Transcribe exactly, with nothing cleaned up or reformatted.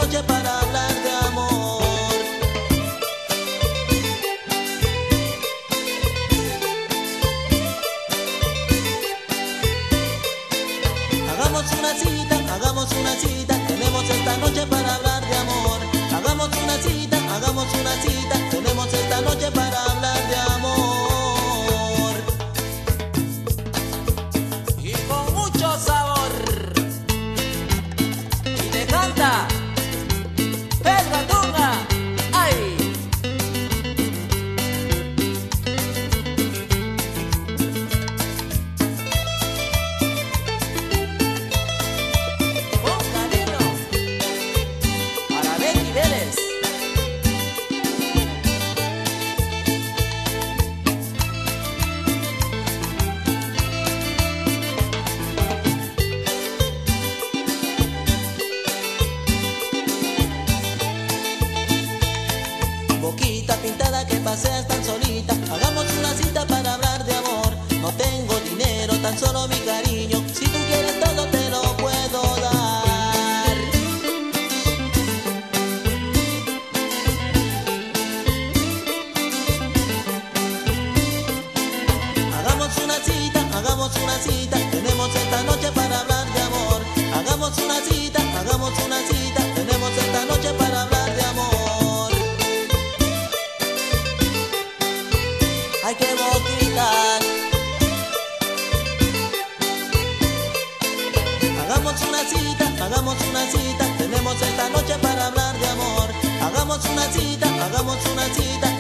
noche para hablar de amor. Hagamos una cita, hagamos una cita, tenemos esta noche para hablar de amor. Hagamos una cita, hagamos una cita, tenemos esta noche para hablar de amor. Y con mucho sabor. Y te canta Pedro Tunga. ¡Ay! Con cariño para Betty Vélez. Boquita pintada que paseas tan solita, hagamos una cita para hablar de amor. No tengo dinero, tan solo mi cariño, si tú quieres todo te lo puedo dar. Hagamos una cita, hagamos una cita, tenemos esta noche para hablar de amor. Hagamos una cita, hagamos una cita, tenemos esta noche para hablar de amor. Ay, qué boquita. Hagamos una cita, hagamos una cita, tenemos esta noche para hablar de amor. Hagamos una cita, hagamos una cita.